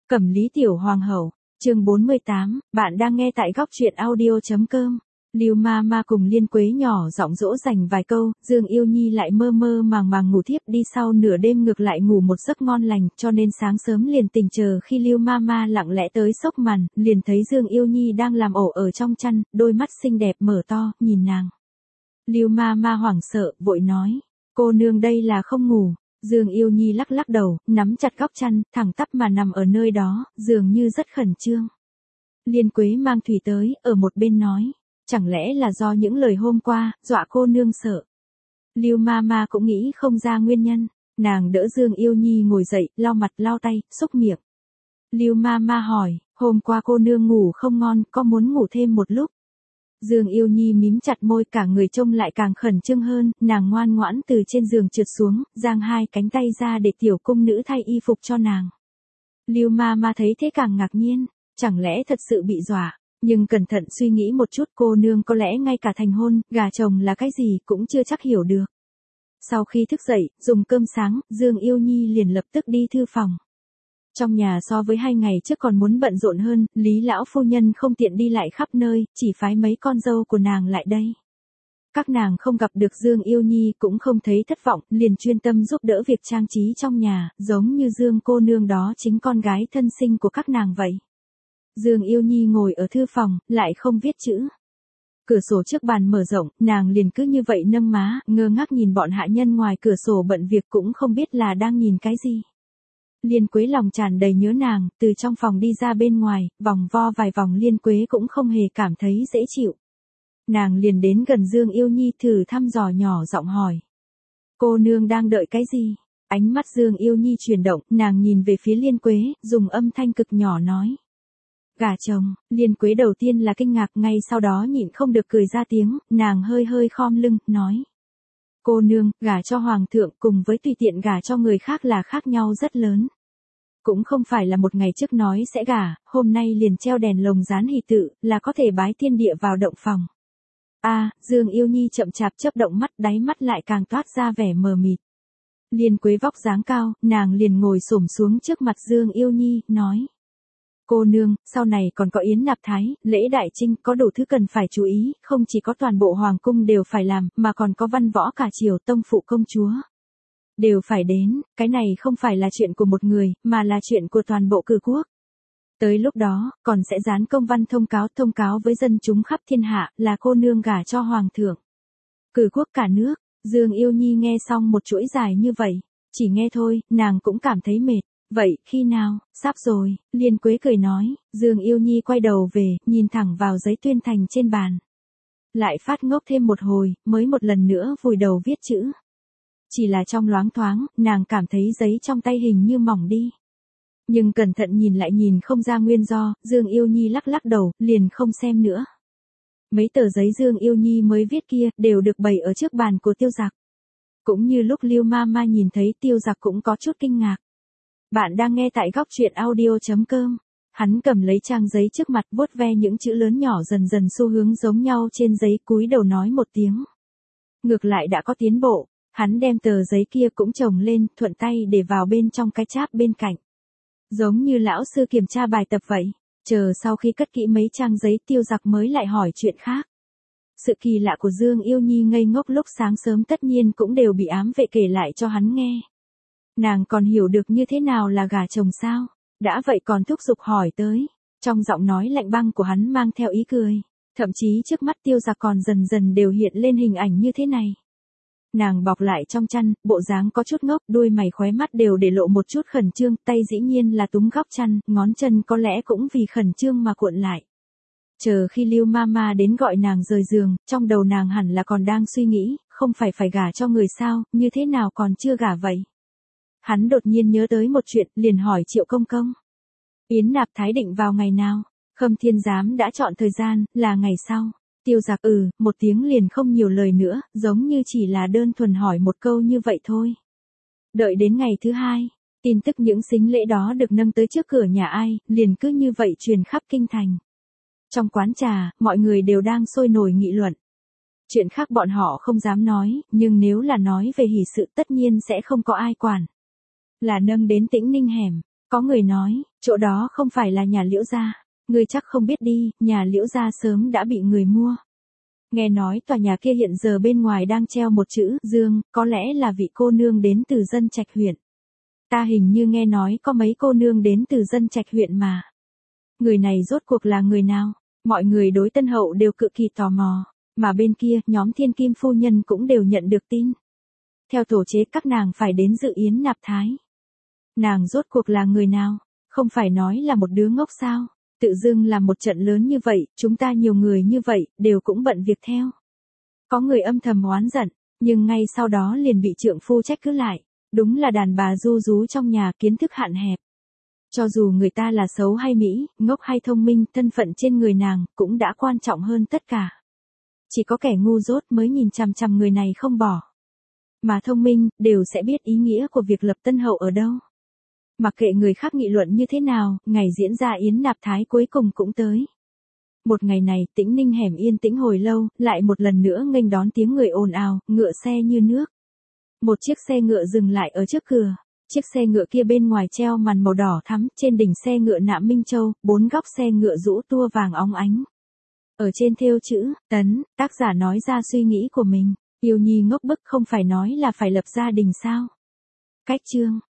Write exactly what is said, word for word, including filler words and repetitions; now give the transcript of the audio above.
Cẩm Lý Tiểu Hoàng hậu, chương bốn mươi tám, bạn đang nghe tại góc truyện audio chấm com. Lưu Ma Ma cùng Liên Quế nhỏ giọng dỗ dành vài câu, Dương Yêu Nhi lại mơ mơ màng màng ngủ thiếp đi, sau nửa đêm ngược lại ngủ một giấc ngon lành, cho nên sáng sớm liền tỉnh, chờ khi Lưu Ma Ma lặng lẽ tới xốc màn, liền thấy Dương Yêu Nhi đang làm ổ ở trong chăn, đôi mắt xinh đẹp mở to, nhìn nàng. Lưu Ma Ma hoảng sợ, vội nói, cô nương đây là không ngủ. Dương Yêu Nhi lắc lắc đầu, nắm chặt góc chăn, thẳng tắp mà nằm ở nơi đó, dường như rất khẩn trương. Liên Quế mang thủy tới, ở một bên nói, chẳng lẽ là do những lời hôm qua, dọa cô nương sợ. Lưu Ma Ma cũng nghĩ không ra nguyên nhân, nàng đỡ Dương Yêu Nhi ngồi dậy, lau mặt lau tay, xúc miệng. Lưu Ma Ma hỏi, hôm qua cô nương ngủ không ngon, có muốn ngủ thêm một lúc? Dương Yêu Nhi mím chặt môi, cả người trông lại càng khẩn trương hơn, nàng ngoan ngoãn từ trên giường trượt xuống, giang hai cánh tay ra để tiểu cung nữ thay y phục cho nàng. Lưu Ma Ma thấy thế càng ngạc nhiên, chẳng lẽ thật sự bị dọa, nhưng cẩn thận suy nghĩ một chút, cô nương có lẽ ngay cả thành hôn, gả chồng là cái gì cũng chưa chắc hiểu được. Sau khi thức dậy, dùng cơm sáng, Dương Yêu Nhi liền lập tức đi thư phòng. Trong nhà so với hai ngày trước còn muốn bận rộn hơn, Lý lão phu nhân không tiện đi lại khắp nơi, chỉ phái mấy con dâu của nàng lại đây. Các nàng không gặp được Dương Yêu Nhi cũng không thấy thất vọng, liền chuyên tâm giúp đỡ việc trang trí trong nhà, giống như Dương cô nương đó chính con gái thân sinh của các nàng vậy. Dương Yêu Nhi ngồi ở thư phòng, lại không viết chữ. Cửa sổ trước bàn mở rộng, nàng liền cứ như vậy nâng má, ngơ ngác nhìn bọn hạ nhân ngoài cửa sổ bận việc, cũng không biết là đang nhìn cái gì. Liên Quế lòng tràn đầy nhớ nàng, từ trong phòng đi ra bên ngoài, vòng vo vài vòng Liên Quế cũng không hề cảm thấy dễ chịu. Nàng liền đến gần Dương Yêu Nhi, thử thăm dò nhỏ giọng hỏi. Cô nương đang đợi cái gì? Ánh mắt Dương Yêu Nhi chuyển động, nàng nhìn về phía Liên Quế, dùng âm thanh cực nhỏ nói. Gả chồng. Liên Quế đầu tiên là kinh ngạc, ngay sau đó nhịn không được cười ra tiếng, nàng hơi hơi khom lưng, nói. Cô nương, gả cho hoàng thượng cùng với tùy tiện gả cho người khác là khác nhau rất lớn. Cũng không phải là một ngày trước nói sẽ gả, hôm nay liền treo đèn lồng dán hỷ tự, là có thể bái thiên địa vào động phòng. A, à, Dương Yêu Nhi chậm chạp chớp động mắt, đáy mắt lại càng toát ra vẻ mờ mịt. Liên Quế vóc dáng cao, nàng liền ngồi xổm xuống trước mặt Dương Yêu Nhi, nói. Cô nương, sau này còn có yến nạp thái, lễ đại trinh, có đủ thứ cần phải chú ý, không chỉ có toàn bộ hoàng cung đều phải làm, mà còn có văn võ cả triều, tông phụ công chúa. Đều phải đến, cái này không phải là chuyện của một người, mà là chuyện của toàn bộ cử quốc. Tới lúc đó, còn sẽ dán công văn thông cáo, thông cáo với dân chúng khắp thiên hạ, là cô nương gả cho hoàng thượng. Cử quốc cả nước. Dương Yêu Nhi nghe xong một chuỗi dài như vậy, chỉ nghe thôi, nàng cũng cảm thấy mệt. Vậy, khi nào? Sắp rồi, Liên Quế cười nói. Dương Yêu Nhi quay đầu về, nhìn thẳng vào giấy tuyên thành trên bàn. Lại phát ngốc thêm một hồi, mới một lần nữa vùi đầu viết chữ. Chỉ là trong loáng thoáng, nàng cảm thấy giấy trong tay hình như mỏng đi. Nhưng cẩn thận nhìn lại nhìn không ra nguyên do, Dương Yêu Nhi lắc lắc đầu, liền không xem nữa. Mấy tờ giấy Dương Yêu Nhi mới viết kia, đều được bày ở trước bàn của Tiêu Giặc. Cũng như lúc Lưu Ma Ma nhìn thấy, Tiêu Giặc cũng có chút kinh ngạc. Bạn đang nghe tại góc truyện audio chấm com. Hắn cầm lấy trang giấy trước mặt, vuốt ve những chữ lớn nhỏ dần dần xu hướng giống nhau trên giấy, cúi đầu nói một tiếng. Ngược lại đã có tiến bộ, hắn đem tờ giấy kia cũng chồng lên, thuận tay để vào bên trong cái cháp bên cạnh. Giống như lão sư kiểm tra bài tập vậy, chờ sau khi cất kỹ mấy trang giấy, Tiêu Giặc mới lại hỏi chuyện khác. Sự kỳ lạ của Dương Yêu Nhi ngây ngốc lúc sáng sớm tất nhiên cũng đều bị ám vệ kể lại cho hắn nghe. Nàng còn hiểu được như thế nào là gả chồng sao? Đã vậy còn thúc giục hỏi tới. Trong giọng nói lạnh băng của hắn mang theo ý cười. Thậm chí trước mắt Tiêu Giặc còn dần dần đều hiện lên hình ảnh như thế này. Nàng bọc lại trong chăn, bộ dáng có chút ngốc, đuôi mày khóe mắt đều để lộ một chút khẩn trương, tay dĩ nhiên là túm góc chăn, ngón chân có lẽ cũng vì khẩn trương mà cuộn lại. Chờ khi Lưu Ma Ma đến gọi nàng rời giường, trong đầu nàng hẳn là còn đang suy nghĩ, không phải phải gả cho người sao, như thế nào còn chưa gả vậy? Hắn đột nhiên nhớ tới một chuyện, liền hỏi Triệu Công Công. Yến nạp thái định vào ngày nào? Khâm Thiên Giám đã chọn thời gian, là ngày sau. Tiêu Giặc ừ, một tiếng liền không nhiều lời nữa, giống như chỉ là đơn thuần hỏi một câu như vậy thôi. Đợi đến ngày thứ hai, tin tức những sính lễ đó được nâng tới trước cửa nhà ai, liền cứ như vậy truyền khắp kinh thành. Trong quán trà, mọi người đều đang sôi nổi nghị luận. Chuyện khác bọn họ không dám nói, nhưng nếu là nói về hỷ sự tất nhiên sẽ không có ai quản. Là nâng đến Tĩnh Ninh hẻm, có người nói, Chỗ đó không phải là nhà Liễu gia, ngươi chắc không biết đi, nhà Liễu gia sớm đã bị người mua. Nghe nói tòa nhà kia hiện giờ bên ngoài đang treo một chữ Dương, có lẽ là vị cô nương đến từ Dân Trạch huyện. Ta hình như nghe nói có mấy cô nương đến từ Dân Trạch huyện mà. Người này rốt cuộc là người nào? Mọi người đối Tân Hậu đều cực kỳ tò mò, mà bên kia, nhóm Thiên Kim phu nhân cũng đều nhận được tin. Theo tổ chế các nàng phải đến dự yến nạp thái. Nàng rốt cuộc là người nào? Không phải nói là một đứa ngốc sao? Tự dưng làm một trận lớn như vậy, chúng ta nhiều người như vậy, đều cũng bận việc theo. Có người âm thầm oán giận, nhưng ngay sau đó liền bị trượng phu trách cứ lại. Đúng là đàn bà ru rú trong nhà, kiến thức hạn hẹp. Cho dù người ta là xấu hay mỹ, ngốc hay thông minh, thân phận trên người nàng cũng đã quan trọng hơn tất cả. Chỉ có kẻ ngu dốt mới nhìn chằm chằm người này không bỏ. Mà thông minh, đều sẽ biết ý nghĩa của việc lập Tân Hậu ở đâu. Mặc kệ người khác nghị luận như thế nào, ngày diễn ra yến nạp thái cuối cùng cũng tới. Một ngày này, Tĩnh Ninh hẻm yên tĩnh hồi lâu, lại một lần nữa nghênh đón tiếng người ồn ào, ngựa xe như nước. Một chiếc xe ngựa dừng lại ở trước cửa. Chiếc xe ngựa kia bên ngoài treo màn màu đỏ thắm, trên đỉnh xe ngựa nạm Minh Châu, bốn góc xe ngựa rũ tua vàng óng ánh. Ở trên thêu chữ, Tấn, tác giả nói ra suy nghĩ của mình. Yêu Nhi ngốc bức, không phải nói là phải lập gia đình sao? Cách chương.